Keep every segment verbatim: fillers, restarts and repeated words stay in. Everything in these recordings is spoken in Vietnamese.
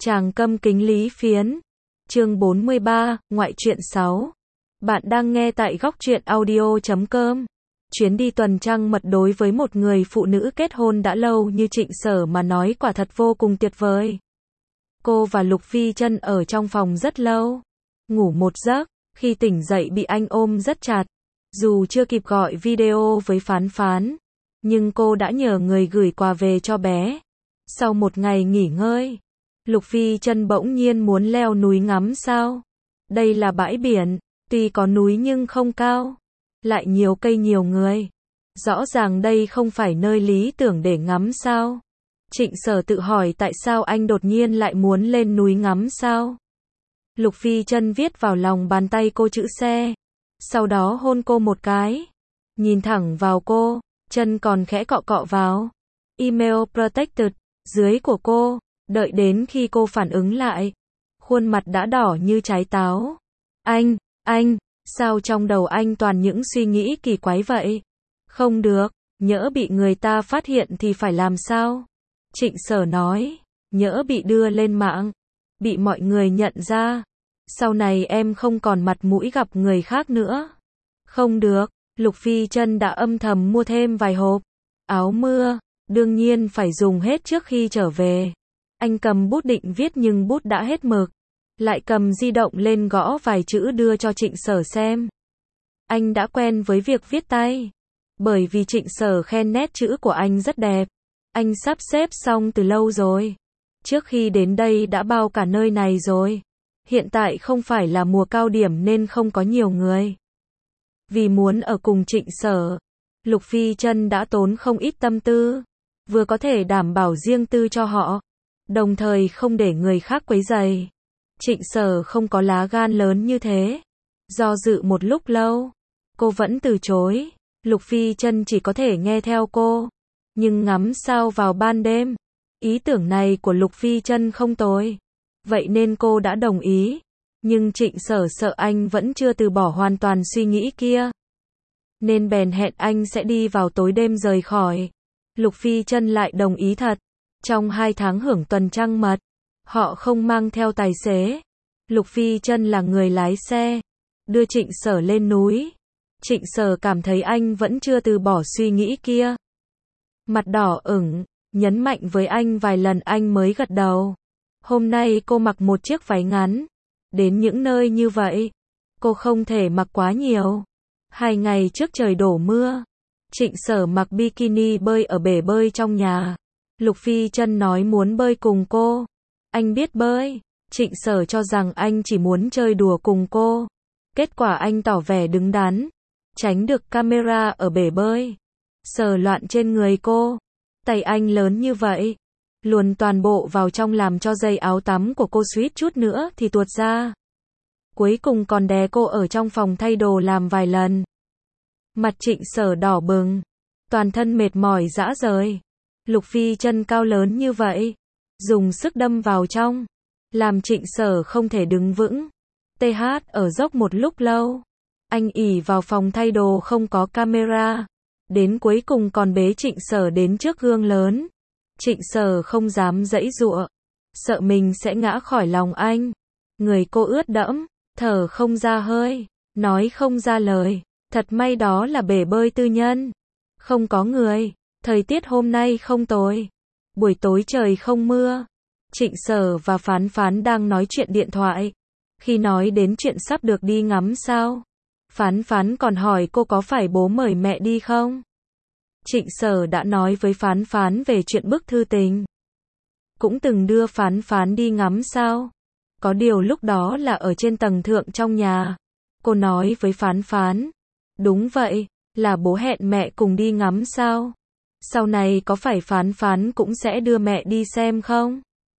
Chàng câm kính Lý Phiến. Chương bốn mươi ba, ngoại truyện sáu. Bạn đang nghe tại góc truyện audio chấm com. Chuyến đi tuần trăng mật đối với một người phụ nữ kết hôn đã lâu như Trịnh Sở mà nói quả thật vô cùng tuyệt vời. Cô và Lục Phi Trân ở trong phòng rất lâu. Ngủ một giấc, khi tỉnh dậy bị anh ôm rất chặt. Dù chưa kịp gọi video với Phán Phán, nhưng cô đã nhờ người gửi quà về cho bé. Sau một ngày nghỉ ngơi, Lục Phi Trân bỗng nhiên muốn leo núi ngắm sao. Đây là bãi biển, tuy có núi nhưng không cao, lại nhiều cây nhiều người. Rõ ràng đây không phải nơi lý tưởng để ngắm sao. Trịnh Sở tự hỏi tại sao anh đột nhiên lại muốn lên núi ngắm sao. Lục Phi Trân viết vào lòng bàn tay cô chữ xe, sau đó hôn cô một cái, nhìn thẳng vào cô, chân còn khẽ cọ cọ vào email protected dưới của cô. Đợi đến khi cô phản ứng lại, khuôn mặt đã đỏ như trái táo. Anh, anh, sao trong đầu anh toàn những suy nghĩ kỳ quái vậy? Không được, nhỡ bị người ta phát hiện thì phải làm sao? Trịnh Sở nói, nhỡ bị đưa lên mạng, bị mọi người nhận ra, sau này em không còn mặt mũi gặp người khác nữa. Không được, Lục Phi Trân đã âm thầm mua thêm vài hộp áo mưa, đương nhiên phải dùng hết trước khi trở về. Anh cầm bút định viết nhưng bút đã hết mực, lại cầm di động lên gõ vài chữ đưa cho Trịnh Sở xem. Anh đã quen với việc viết tay, bởi vì Trịnh Sở khen nét chữ của anh rất đẹp. Anh sắp xếp xong từ lâu rồi. Trước khi đến đây đã bao cả nơi này rồi. Hiện tại không phải là mùa cao điểm nên không có nhiều người. Vì muốn ở cùng Trịnh Sở, Lục Phi Trân đã tốn không ít tâm tư, vừa có thể đảm bảo riêng tư cho họ, đồng thời không để người khác quấy rầy. Trịnh Sở không có lá gan lớn như thế. Do dự một lúc lâu, cô vẫn từ chối. Lục Phi Trân chỉ có thể nghe theo cô. Nhưng ngắm sao vào ban đêm, ý tưởng này của Lục Phi Trân không tồi. Vậy nên cô đã đồng ý. Nhưng Trịnh Sở sợ anh vẫn chưa từ bỏ hoàn toàn suy nghĩ kia, nên bèn hẹn anh sẽ đi vào tối đêm rời khỏi. Lục Phi Trân lại đồng ý thật. Trong hai tháng hưởng tuần trăng mật, họ không mang theo tài xế. Lục Phi Trân là người lái xe, đưa Trịnh Sở lên núi. Trịnh Sở cảm thấy anh vẫn chưa từ bỏ suy nghĩ kia. Mặt đỏ ửng, nhấn mạnh với anh vài lần anh mới gật đầu. Hôm nay cô mặc một chiếc váy ngắn. Đến những nơi như vậy, cô không thể mặc quá nhiều. Hai ngày trước trời đổ mưa, Trịnh Sở mặc bikini bơi ở bể bơi trong nhà. Lục Phi Trân nói muốn bơi cùng cô. Anh biết bơi. Trịnh Sở cho rằng anh chỉ muốn chơi đùa cùng cô. Kết quả anh tỏ vẻ đứng đắn, tránh được camera ở bể bơi, sờ loạn trên người cô. Tay anh lớn như vậy, luồn toàn bộ vào trong làm cho dây áo tắm của cô suýt chút nữa thì tuột ra. Cuối cùng còn đè cô ở trong phòng thay đồ làm vài lần. Mặt Trịnh Sở đỏ bừng, toàn thân mệt mỏi rã rời. Lục Phi Trân cao lớn như vậy, dùng sức đâm vào trong, làm Trịnh Sở không thể đứng vững. tê hát ở dốc một lúc lâu. Anh ỉ vào phòng thay đồ không có camera, đến cuối cùng còn bế Trịnh Sở đến trước gương lớn. Trịnh Sở không dám giãy giụa, sợ mình sẽ ngã khỏi lòng anh. Người cô ướt đẫm, thở không ra hơi, nói không ra lời. Thật may đó là bể bơi tư nhân, không có người. Thời tiết hôm nay không tồi, buổi tối trời không mưa. Trịnh Sở và Phán Phán đang nói chuyện điện thoại. Khi nói đến chuyện sắp được đi ngắm sao, Phán Phán còn hỏi cô có phải bố mời mẹ đi không. Trịnh Sở đã nói với Phán Phán về chuyện bức thư tình, cũng từng đưa Phán Phán đi ngắm sao. Có điều lúc đó là ở trên tầng thượng trong nhà. Cô nói với Phán Phán, đúng vậy, là bố hẹn mẹ cùng đi ngắm sao. Sau này có phải Phán Phán cũng sẽ đưa mẹ đi xem không?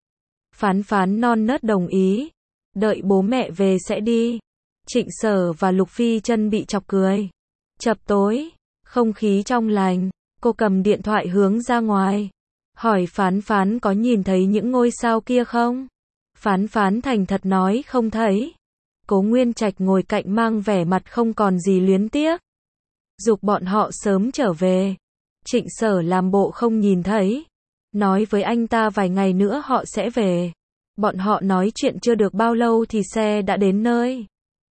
Phán Phán non nớt đồng ý, đợi bố mẹ về sẽ đi. Trịnh Sở và Lục Phi Trân bị chọc cười. Chập tối, không khí trong lành, cô cầm điện thoại hướng ra ngoài, hỏi Phán Phán có nhìn thấy những ngôi sao kia không? Phán Phán thành thật nói không thấy. Cố Nguyên Trạch ngồi cạnh mang vẻ mặt không còn gì luyến tiếc, giục bọn họ sớm trở về. Trịnh Sở làm bộ không nhìn thấy, nói với anh ta vài ngày nữa họ sẽ về. Bọn họ nói chuyện chưa được bao lâu thì xe đã đến nơi.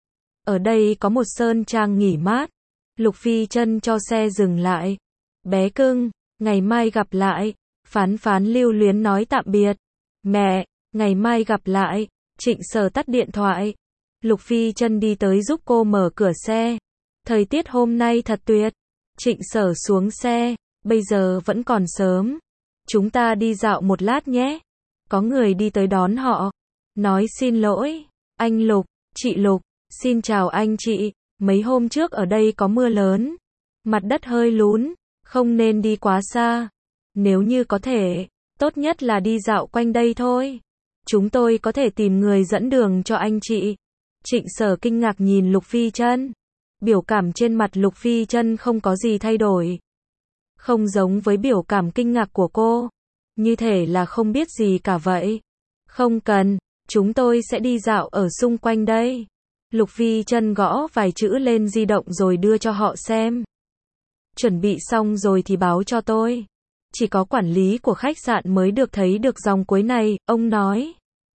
Ở đây có một sơn trang nghỉ mát. Lục Phi Trân cho xe dừng lại. Bé cưng, ngày mai gặp lại. Phán Phán lưu luyến nói tạm biệt. Mẹ, ngày mai gặp lại. Trịnh Sở tắt điện thoại. Lục Phi Trân đi tới giúp cô mở cửa xe. Thời tiết hôm nay thật tuyệt. Trịnh Sở xuống xe. Bây giờ vẫn còn sớm. Chúng ta đi dạo một lát nhé. Có người đi tới đón họ. Nói xin lỗi. Anh Lục, chị Lục. Xin chào anh chị. Mấy hôm trước ở đây có mưa lớn. Mặt đất hơi lún. Không nên đi quá xa. Nếu như có thể, tốt nhất là đi dạo quanh đây thôi. Chúng tôi có thể tìm người dẫn đường cho anh chị. Trịnh Sở kinh ngạc nhìn Lục Phi Trân. Biểu cảm trên mặt Lục Phi Trân không có gì thay đổi. Không giống với biểu cảm kinh ngạc của cô. Như thể là không biết gì cả vậy. Không cần, chúng tôi sẽ đi dạo ở xung quanh đây. Lục Phi Trân gõ vài chữ lên di động rồi đưa cho họ xem. Chuẩn bị xong rồi thì báo cho tôi. Chỉ có quản lý của khách sạn mới được thấy được dòng cuối này, ông nói.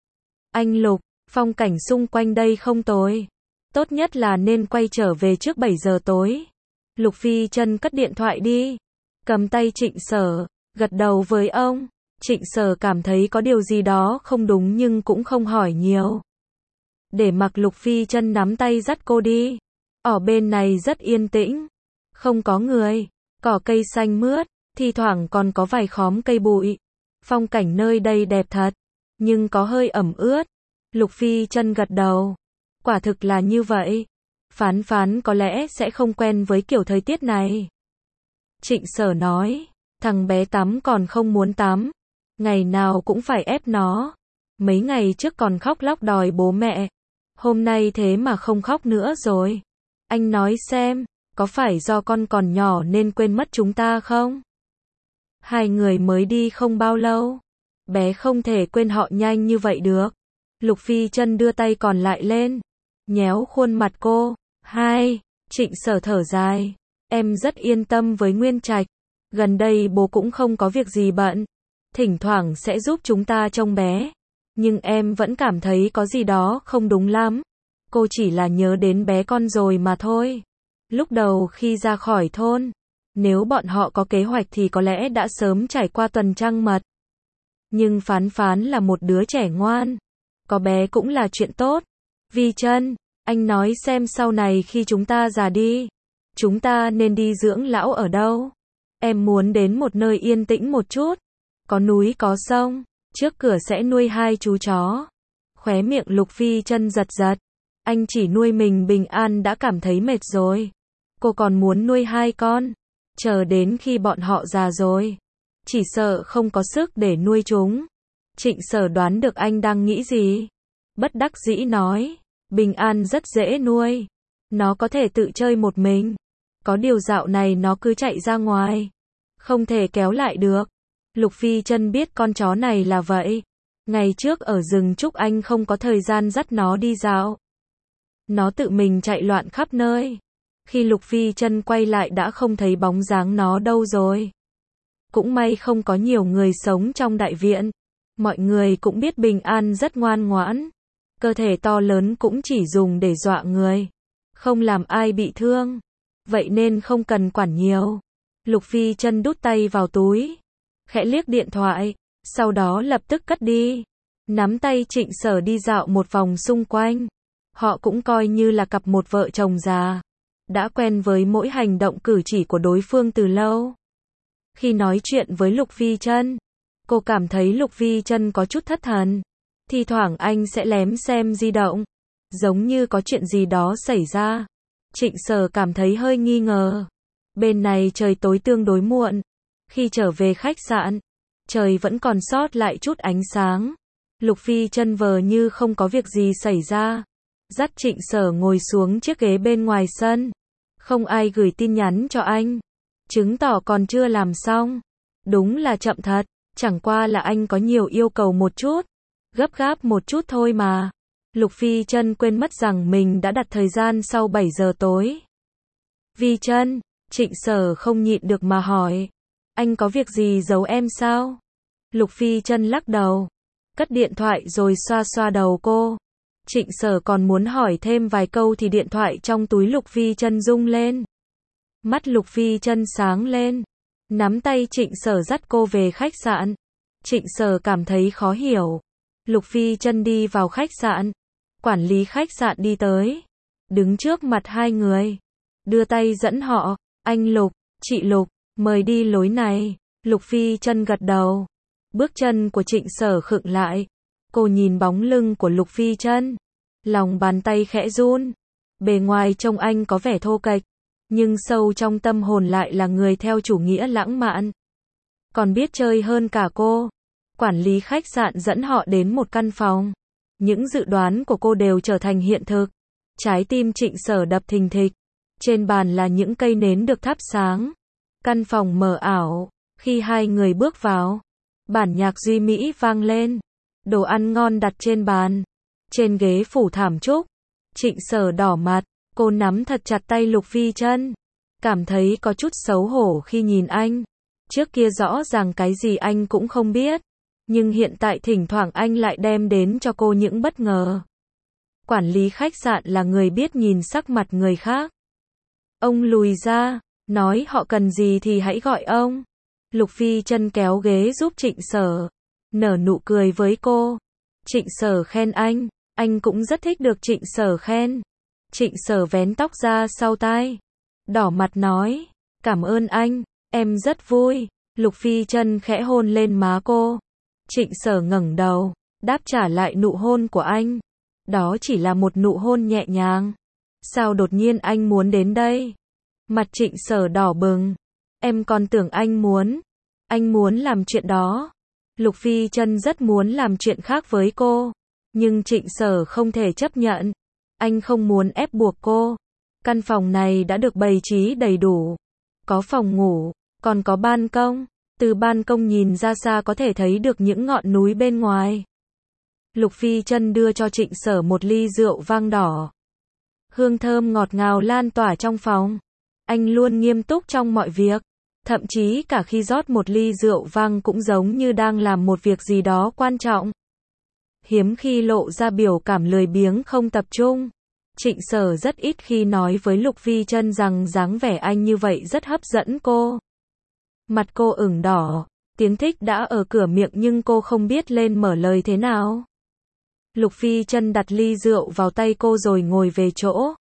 Anh Lục, phong cảnh xung quanh đây không tồi. Tốt nhất là nên quay trở về trước bảy giờ tối. Lục Phi Trân cất điện thoại đi. Cầm tay Trịnh Sở, gật đầu với ông. Trịnh Sở cảm thấy có điều gì đó không đúng nhưng cũng không hỏi nhiều. Để mặc Lục Phi Trân nắm tay dắt cô đi. Ở bên này rất yên tĩnh. Không có người. Cỏ cây xanh mướt. Thi thoảng còn có vài khóm cây bụi. Phong cảnh nơi đây đẹp thật. Nhưng có hơi ẩm ướt. Lục Phi Trân gật đầu. Quả thực là như vậy. Phán Phán có lẽ sẽ không quen với kiểu thời tiết này. Trịnh Sở nói. Thằng bé tắm còn không muốn tắm. Ngày nào cũng phải ép nó. Mấy ngày trước còn khóc lóc đòi bố mẹ. Hôm nay thế mà không khóc nữa rồi. Anh nói xem, có phải do con còn nhỏ nên quên mất chúng ta không? Hai người mới đi không bao lâu. Bé không thể quên họ nhanh như vậy được. Lục Phi Trân đưa tay còn lại lên. Nhéo khuôn mặt cô. Hai, Trịnh Sở thở dài. Em rất yên tâm với Nguyên Trạch. Gần đây bố cũng không có việc gì bận. Thỉnh thoảng sẽ giúp chúng ta trông bé. Nhưng em vẫn cảm thấy có gì đó không đúng lắm. Cô chỉ là nhớ đến bé con rồi mà thôi. Lúc đầu khi ra khỏi thôn, nếu bọn họ có kế hoạch thì có lẽ đã sớm trải qua tuần trăng mật. Nhưng Phán Phán là một đứa trẻ ngoan. Có bé cũng là chuyện tốt. Vi Trân, anh nói xem sau này khi chúng ta già đi, chúng ta nên đi dưỡng lão ở đâu? Em muốn đến một nơi yên tĩnh một chút. Có núi có sông. Trước cửa sẽ nuôi hai chú chó. Khóe miệng Lục Phi Trân giật giật. Anh chỉ nuôi mình bình an đã cảm thấy mệt rồi. Cô còn muốn nuôi hai con. Chờ đến khi bọn họ già rồi. Chỉ sợ không có sức để nuôi chúng. Trịnh Sở đoán được anh đang nghĩ gì. Bất đắc dĩ nói. Bình an rất dễ nuôi. Nó có thể tự chơi một mình. Có điều dạo này nó cứ chạy ra ngoài. Không thể kéo lại được. Lục Phi Trân biết con chó này là vậy. Ngày trước ở rừng trúc anh không có thời gian dắt nó đi dạo. Nó tự mình chạy loạn khắp nơi. Khi Lục Phi Trân quay lại đã không thấy bóng dáng nó đâu rồi. Cũng may không có nhiều người sống trong đại viện. Mọi người cũng biết Bình An rất ngoan ngoãn. Cơ thể to lớn cũng chỉ dùng để dọa người. Không làm ai bị thương. Vậy nên không cần quản nhiều. Lục Phi Trân đút tay vào túi. Khẽ liếc điện thoại. Sau đó lập tức cất đi. Nắm tay Trịnh Sở đi dạo một vòng xung quanh. Họ cũng coi như là cặp một vợ chồng già. Đã quen với mỗi hành động cử chỉ của đối phương từ lâu. Khi nói chuyện với Lục Phi Trân, cô cảm thấy Lục Phi Trân có chút thất thần. Thi thoảng anh sẽ lém xem di động. Giống như có chuyện gì đó xảy ra. Trịnh Sở cảm thấy hơi nghi ngờ. Bên này trời tối tương đối muộn. Khi trở về khách sạn, trời vẫn còn sót lại chút ánh sáng. Lục Phi Trân vờ như không có việc gì xảy ra. Dắt Trịnh Sở ngồi xuống chiếc ghế bên ngoài sân. Không ai gửi tin nhắn cho anh. Chứng tỏ còn chưa làm xong. Đúng là chậm thật. Chẳng qua là anh có nhiều yêu cầu một chút. Gấp gáp một chút thôi mà. Lục Phi Trân quên mất rằng mình đã đặt thời gian sau bảy giờ tối. Vi Trân, Trịnh Sở không nhịn được mà hỏi. Anh có việc gì giấu em sao? Lục Phi Trân lắc đầu. cất điện thoại rồi xoa xoa đầu cô. Trịnh Sở còn muốn hỏi thêm vài câu thì điện thoại trong túi Lục Phi Chân rung lên. Mắt Lục Phi Chân sáng lên, nắm tay Trịnh Sở dắt cô về khách sạn. Trịnh Sở cảm thấy khó hiểu. Lục Phi Chân đi vào khách sạn, quản lý khách sạn đi tới, đứng trước mặt hai người, đưa tay dẫn họ, anh Lục, chị Lục, mời đi lối này. Lục Phi Chân gật đầu. Bước chân của Trịnh Sở khựng lại. Cô nhìn bóng lưng của Lục Phi Chân, lòng bàn tay khẽ run. Bề ngoài trông anh có vẻ thô kệch, nhưng sâu trong tâm hồn lại là người theo chủ nghĩa lãng mạn, còn biết chơi hơn cả cô. Quản lý khách sạn dẫn họ đến một căn phòng. Những dự đoán của cô đều trở thành hiện thực. Trái tim Trịnh Sở đập thình thịch. Trên bàn là những cây nến được thắp sáng. Căn phòng mờ ảo. Khi hai người bước vào, bản nhạc Duy Mỹ vang lên. Đồ ăn ngon đặt trên bàn. Trên ghế phủ thảm trúc. Trịnh Sở đỏ mặt. Cô nắm thật chặt tay Lục Phi Chân, cảm thấy có chút xấu hổ khi nhìn anh. Trước kia rõ ràng cái gì anh cũng không biết, nhưng hiện tại thỉnh thoảng anh lại đem đến cho cô những bất ngờ. Quản lý khách sạn là người biết nhìn sắc mặt người khác. Ông lùi ra, nói họ cần gì thì hãy gọi ông. Lục Phi Chân kéo ghế giúp Trịnh Sở, nở nụ cười với cô. Trịnh Sở khen anh, anh cũng rất thích được Trịnh Sở khen. Trịnh Sở vén tóc ra sau tai, đỏ mặt nói, cảm ơn anh, em rất vui. Lục Phi Chân khẽ hôn lên má cô. Trịnh Sở ngẩng đầu, đáp trả lại nụ hôn của anh. Đó chỉ là một nụ hôn nhẹ nhàng. Sao đột nhiên anh muốn đến đây? Mặt Trịnh Sở đỏ bừng. Em còn tưởng anh muốn, anh muốn làm chuyện đó. Lục Phi Chân rất muốn làm chuyện khác với cô, nhưng Trịnh Sở không thể chấp nhận. Anh không muốn ép buộc cô. Căn phòng này đã được bày trí đầy đủ. Có phòng ngủ, còn có ban công. Từ ban công nhìn ra xa có thể thấy được những ngọn núi bên ngoài. Lục Phi Chân đưa cho Trịnh Sở một ly rượu vang đỏ. Hương thơm ngọt ngào lan tỏa trong phòng. Anh luôn nghiêm túc trong mọi việc. Thậm chí cả khi rót một ly rượu vang cũng giống như đang làm một việc gì đó quan trọng. Hiếm khi lộ ra biểu cảm lười biếng không tập trung. Trịnh Sở rất ít khi nói với Lục Phi Chân rằng dáng vẻ anh như vậy rất hấp dẫn cô. Mặt cô ửng đỏ, tiếng thích đã ở cửa miệng nhưng cô không biết lên mở lời thế nào. Lục Phi Chân đặt ly rượu vào tay cô rồi ngồi về chỗ.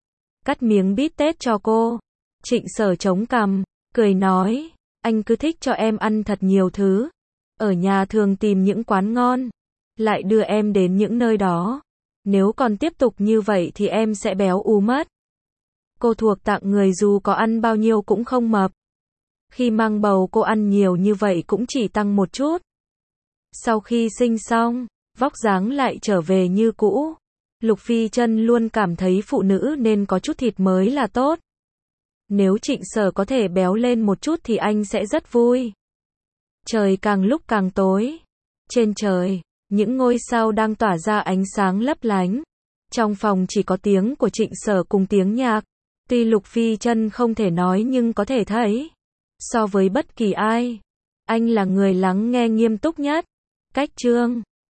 Cắt miếng bít tết cho cô. Trịnh Sở chống cằm, cười nói, anh cứ thích cho em ăn thật nhiều thứ. Ở nhà thường tìm những quán ngon, lại đưa em đến những nơi đó. Nếu còn tiếp tục như vậy thì em sẽ béo ú mất. Cô thuộc tạng người dù có ăn bao nhiêu cũng không mập. Khi mang bầu cô ăn nhiều như vậy cũng chỉ tăng một chút. Sau khi sinh xong, vóc dáng lại trở về như cũ. Lục Phi Chân luôn cảm thấy phụ nữ nên có chút thịt mới là tốt. Nếu Trịnh Sở có thể béo lên một chút thì anh sẽ rất vui. Trời càng lúc càng tối. Trên trời, những ngôi sao đang tỏa ra ánh sáng lấp lánh. Trong phòng chỉ có tiếng của Trịnh Sở cùng tiếng nhạc. Tuy Lục Phi Chân không thể nói nhưng có thể thấy. So với bất kỳ ai, anh là người lắng nghe nghiêm túc nhất. Cách chương